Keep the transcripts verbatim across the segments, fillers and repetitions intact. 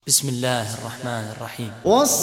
بسم الله الرحمن الرحيم.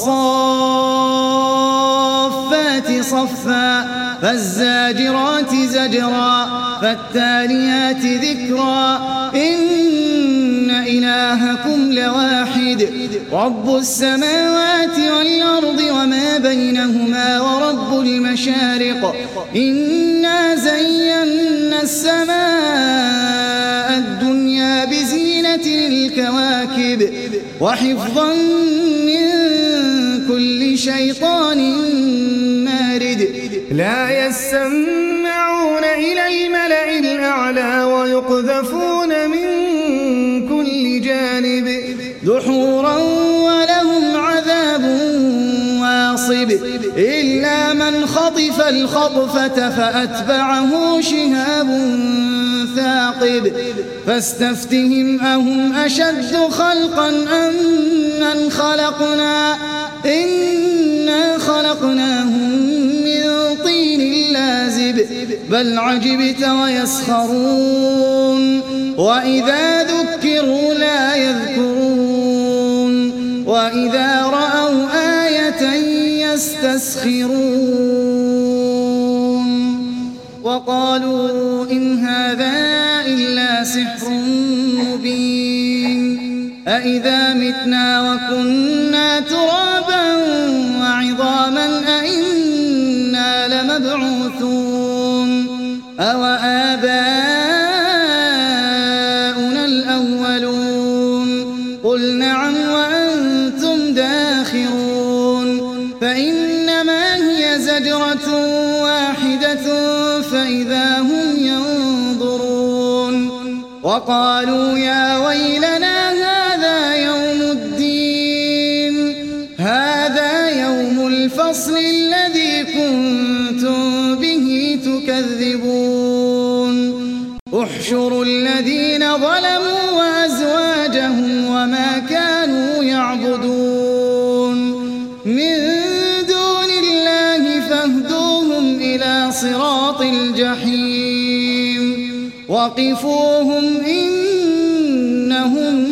والصافات صفا فالزاجرات زجرا فالتاليات ذكرا إن إلهكم لواحد رب السماوات والأرض وما بينهما ورب المشارق إنا زينا السماء الدنيا بزينة الكواكب وحفظا من كل شيطان مارد لا يسمعون إلى الملأ الأعلى ويقذفون من كل جانب دحورا ولهم عذاب واصب إلا من خطف الخطفة فأتبعه شهاب ثاقب فاستفتهم أهم أشد خلقا أم من خلقنا إنا خلقناهم من طين لازب بل عجبت ويسخرون وإذا ذكروا لا يذكرون وإذا رأوا آية يستسخرون وقالوا إن هذا إلا سحر مبين أإذا متنا وكنا ترابا وعظاما أإنا لمبعوثون أو آباؤنا الأولون قل نعم وأنتم داخرون فإنما هي زجرة واحدة فإذا هم ينظرون وقالوا يا ويلنا هذا يوم الدين هذا يوم الفصل الذي كنتم به تكذبون احشروا الذين ظلموا وأزواجهم وما كانوا يعبدون من دون الله فاهدوهم إلى صراط الجحيم وقفوهم إنهم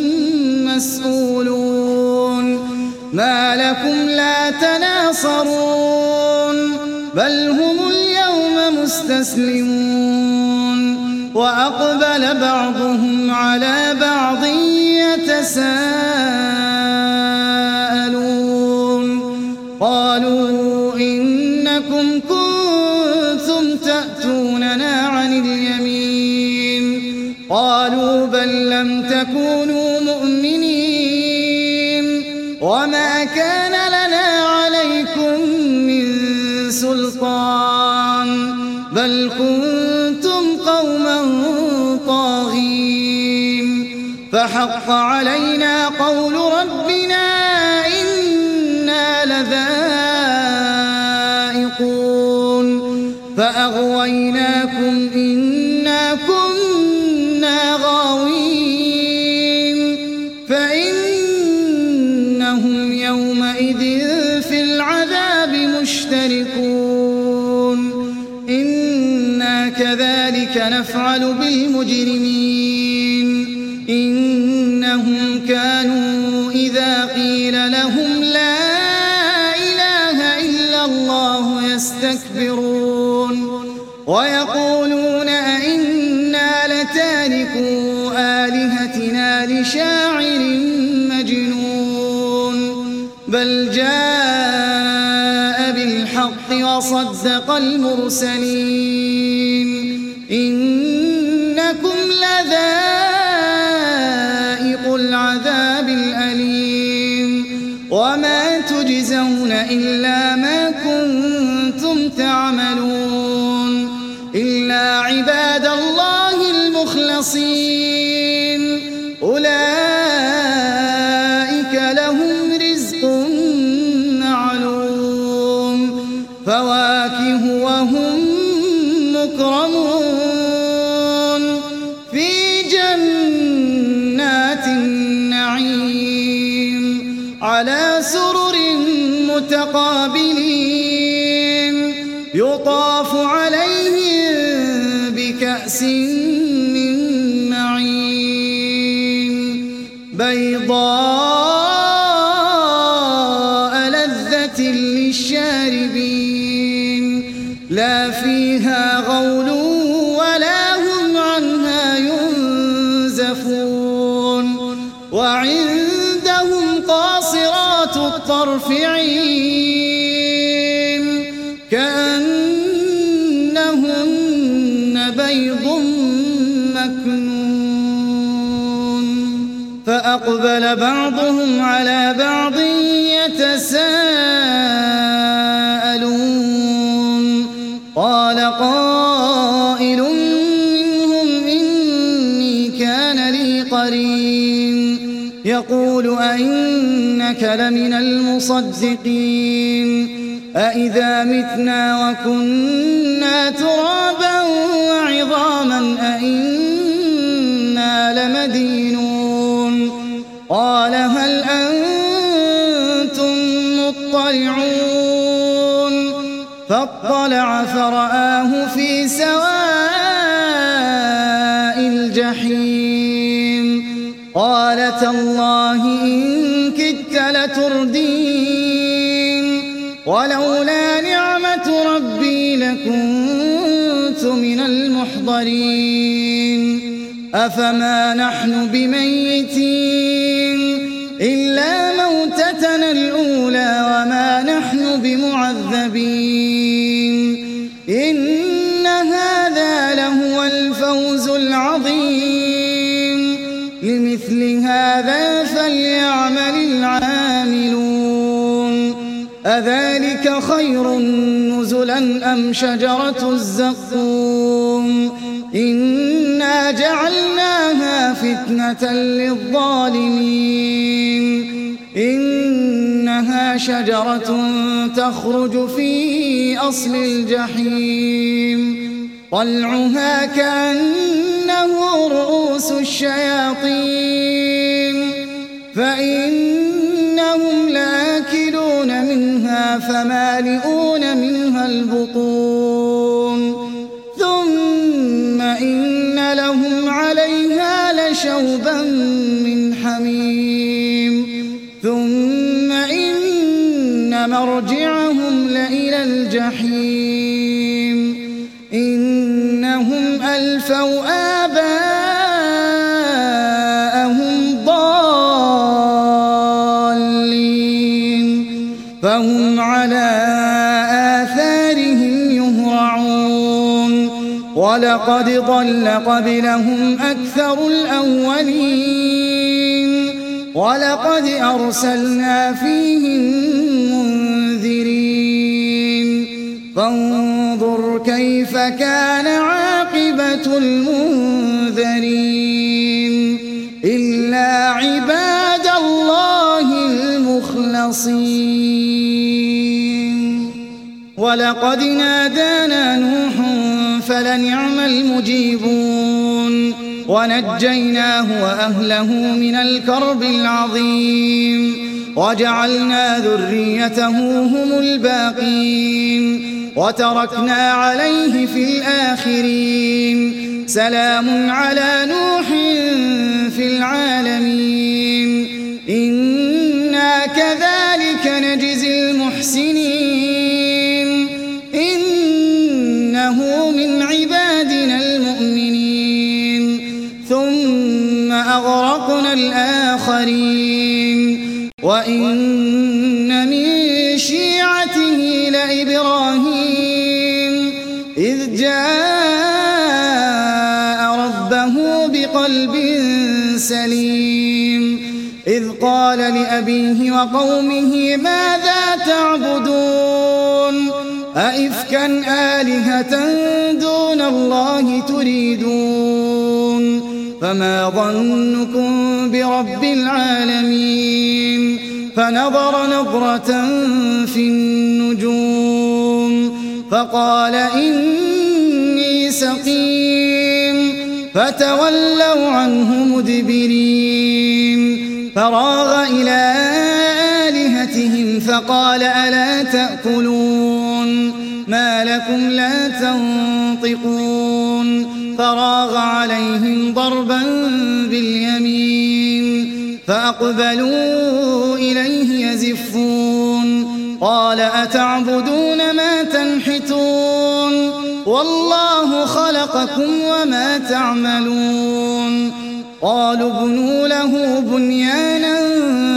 مسؤولون ما لكم لا تناصرون بل هم اليوم مستسلمون وأقبل بعضهم على بعض يتساءلون قالوا إنكم كنتم تأتوننا عن اليمين قالوا بل لم تكونوا مؤمنين وما كان لنا عليكم من سلطان بل كنتم قوما طاغين فحق علينا قول ربنا إنا لذائقون فأغويناكم إنا كنا غاوين فإنهم يومئذ في العذاب مشتركون إنا كذلك نفعل بالمجرمين إنهم كانوا إذا قيل لهم لا إله إلا الله يستكبرون ويقولون أئنا لتاركو آلهتنا لشاعر مجنون بل جاء بالحق وصدق المرسلين إنكم لذائق العذاب الأليم وما تجزون إلا ما كنتم تعملون إلا عباد الله المخلصين أولئك لهم رزق معلوم فواكه وهم مكرمون في جنات النعيم على سرر متقابلين يطاف عليهم بكأس من معين بيضاء الطرف عين كأنهن بيض مكنون فأقبل بعضهم على بعض يتساءلون قال قائل منهم إني كان لي قرين يقول أئنك لمن المصدقين أئذا متنا وكنا ترابا وعظاما أئنا لمدينون قال هل أنتم مطلعون فاطلع فرآه في سواء الجحيم قال تالله إن كدت لتردين ولولا نعمة ربي لكنت من المحضرين أفما نحن بميتين إلا موتتنا الأولى وما نحن بمعذبين إن هذا لهو الفوز العظيم لمثل هذا فليعمل العاملون أذلك خير نزلا أم شجرة الزقوم إنا جعلناها فتنة للظالمين إنها شجرة تخرج في أصل الجحيم طلعها كأنه رؤوس الشياطين فإنهم لآكلون منها فمالئون منها البطون ثم إن لهم عليها لشوبا من حميم ثم إن مرجعهم لإلى الجحيم إنهم ألفوا آباءهم ضالين فهم على آثارهم يهرعون ولقد ضل قبلهم أكثر الأولين ولقد أرسلنا فيهم منذرين فانظر كيف كان عاقبة المنذرين إلا عباد الله المخلصين ولقد نادانا نوح فلنعم المجيبون ونجيناه وأهله من الكرب العظيم وجعلنا ذريته هم الباقين وتركنا عليه في الآخرين سلام على نوح في العالمين إنا كذلك نجزي المحسنين إنه من عبادنا المؤمنين ثم أغرقنا الآخرين وإن من شيعته لإبراهيم إذ جاء ربه بقلب سليم إذ قال لأبيه وقومه ماذا تعبدون أئفكا آلهة دون الله تريدون فما ظنكم برب العالمين فنظر نظرة في النجوم فقال إني سقيم فتولوا عنه مدبرين فراغ إلى آلهتهم فقال ألا تأكلون ما لكم لا تنطقون فراغ عليهم ضربا باليمين فأقبلوا إليه يزفون قال أتعبدون ما تنحتون والله خلقكم وما تعملون قالوا ابنوا له بنيانا فألقوا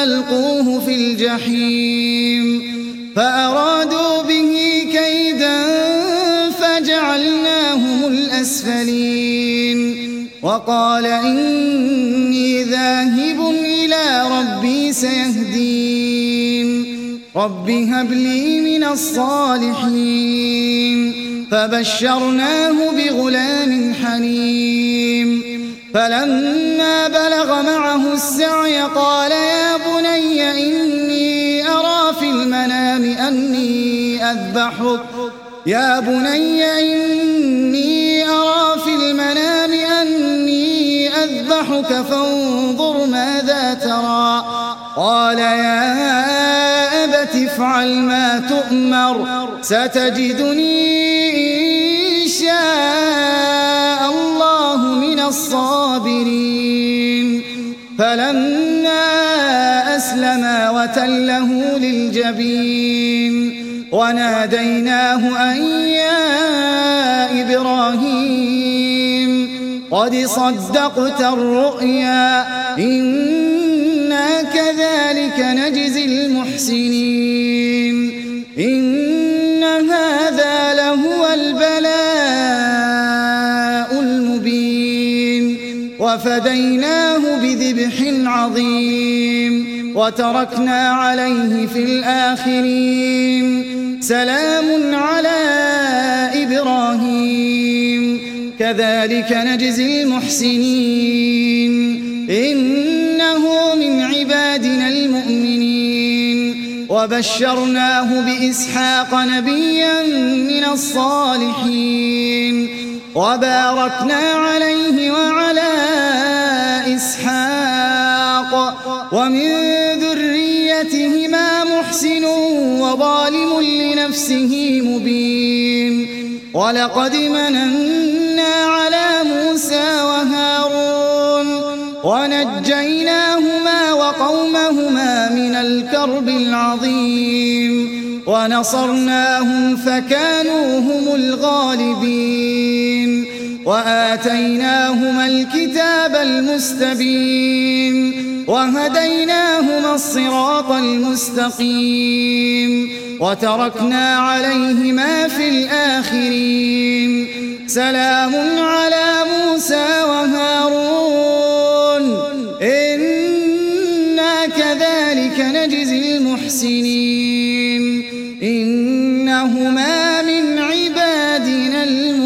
فألقوه في الجحيم فأرادوا به كيدا فجعلناهم الأسفلين وقال إني ذاهب إلى ربي سيهدين رب هب لي من الصالحين فبشرناه بغلام حليم فلما بلغ معه السعي قال يا بني إني أرى في المنام أني أذبحك يا بني إني أرى في المنام أني أذبحك فانظر ماذا ترى قال يا أبت افعل ما تؤمر ستجدني إن شاء الله من الصابرين فلما أسلما وتله للجبين وناديناه أن يا إبراهيم قد صدقت الرؤيا إنا كذلك نجزي المحسنين إن هذا لهو البلاء المبين وفديناه بذبح عظيم وتركنا عليه في الآخرين سلام على إبراهيم كذلك نجزي المحسنين إنه من عبادنا المؤمنين وبشرناه بإسحاق نبيا من الصالحين وباركنا عليه وعلى إسحاق ومن ذريتهما محسن وظالم لنفسه مبين ولقد مننا على موسى وهارون ونجيناهما وقومهما من الكرب العظيم ونصرناهم فكانوا هم الغالبين وآتيناهما الكتاب المستبين وهديناهما الصراط المستقيم وتركنا عليهما في الآخرين سلام على موسى وهارون إنا كذلك نجزي المحسنين إنهما من عبادنا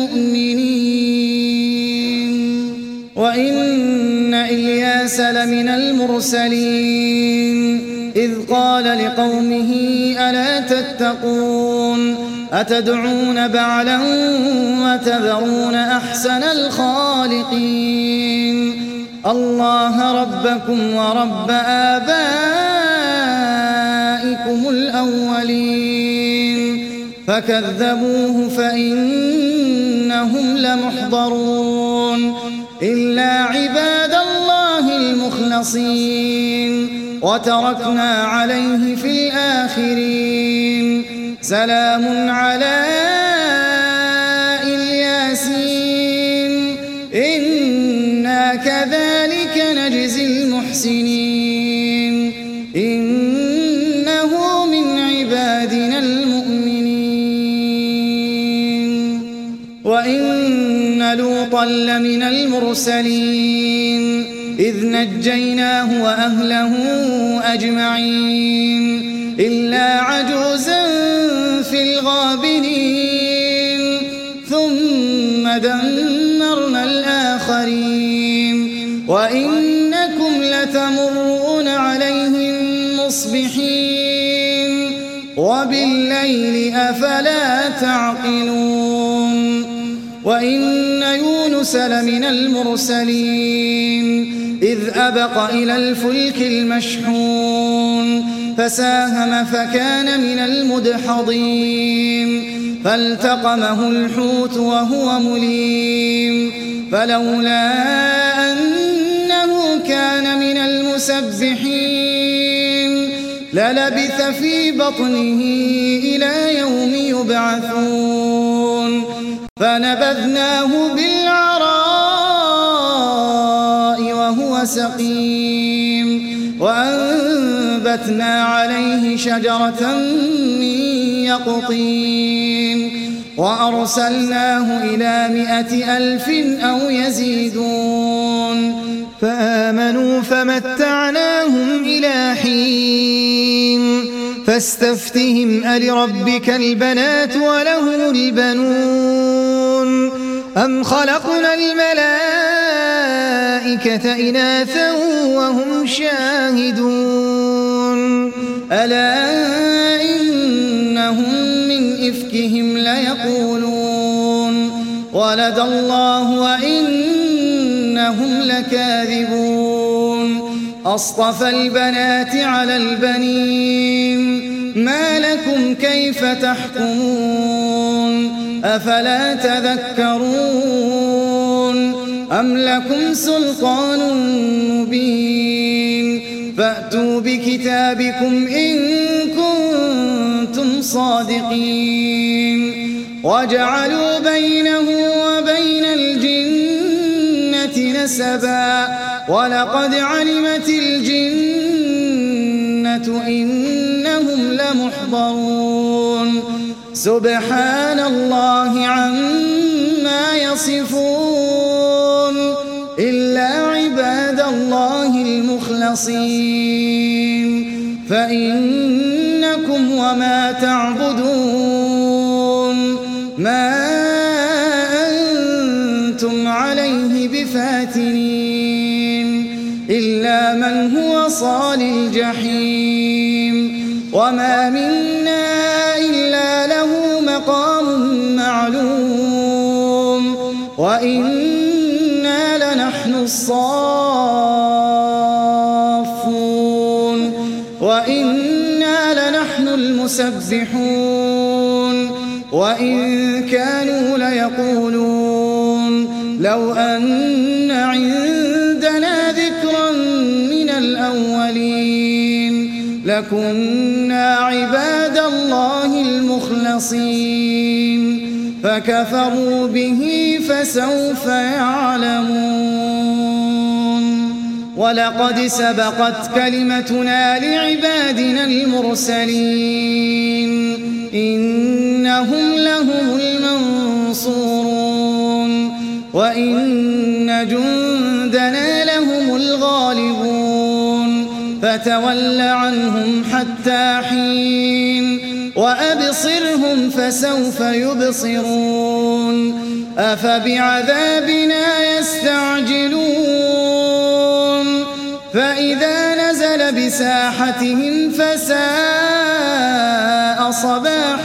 المؤمنين وإن إلياس لمن المرسلين إذ قال لقومه ألا تتقون أتدعون بعلا وتذرون أحسن الخالقين الله ربكم ورب آبائكم الأولين فكذبوه فإنهم لمحضرون إلا عباد الله المخلصين وتركنا عليه في الآخرين سلام على الياسين إنا كذلك نجزي المحسنين إنه من عبادنا المؤمنين وإن لوطا لمن المرسلين إذ نجيناه وأهله أجمعين إلا عجوزا في الغابرين ثم دمرنا الآخرين وإنكم لتمرون عليهم مصبحين وبالليل أفلا تعقلون وإن يونس لمن المرسلين إذ أبق إلى الفلك المشحون فساهم فكان من المدحضين فالتقمه الحوت وهو مليم فلولا أنه كان من المسبحين للبث في بطنه إلى يوم يبعثون فنبذناه بالعراء وهو سقيم وأنبتنا فأنبتنا عليه شجرة من يقطين وأرسلناه إلى مائة ألف أو يزيدون فآمنوا فمتعناهم إلى حين فاستفتهم ألربك البنات ولهم البنون أم خلقنا الملائكة إناثا وهم شاهدون ألا إنهم من إفكهم ليقولون ولد الله وإنهم لكاذبون أصطفى البنات على البنين ما لكم كيف تحكمون أفلا تذكرون أم لكم سلطان مبين فأتوا بكتابكم إن كنتم صادقين وجعلوا بينه وبين الجنة نسبا ولقد علمت الجنة إنهم لمحضرون سبحان الله عما يصفون إلا عباد الله المخلصين فإنكم وما تعبدون ما أنتم عليه بفاتنين إلا من هو صال الجحيم وما منا إلا له مقام معلوم وإنا لنحن الصافون وإنا لنحن المسبحون وإن كانوا ليقولون لو أن عندنا ذكرا من الأولين لكنا عباد الله المخلصين فكفروا به فسوف يعلمون ولقد سبقت كلمتنا لعبادنا المرسلين إنهم لهم المنصورون وإن جندنا لهم الغالبون فتول عنهم حتى حين وأبصرهم فسوف يبصرون أفبعذابنا يستعجلون فإذا نزل بساحتهم فساء صباح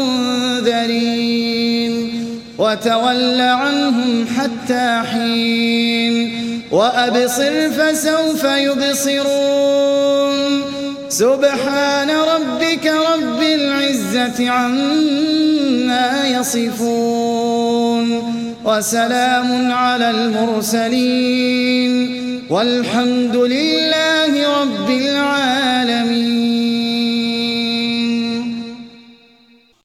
المنذرين وتول عنهم حتى حين وأبصر فسوف يبصرون سبحان ربك رب العزة عما يصفون وسلام على المرسلين والحمد لله رب العالمين.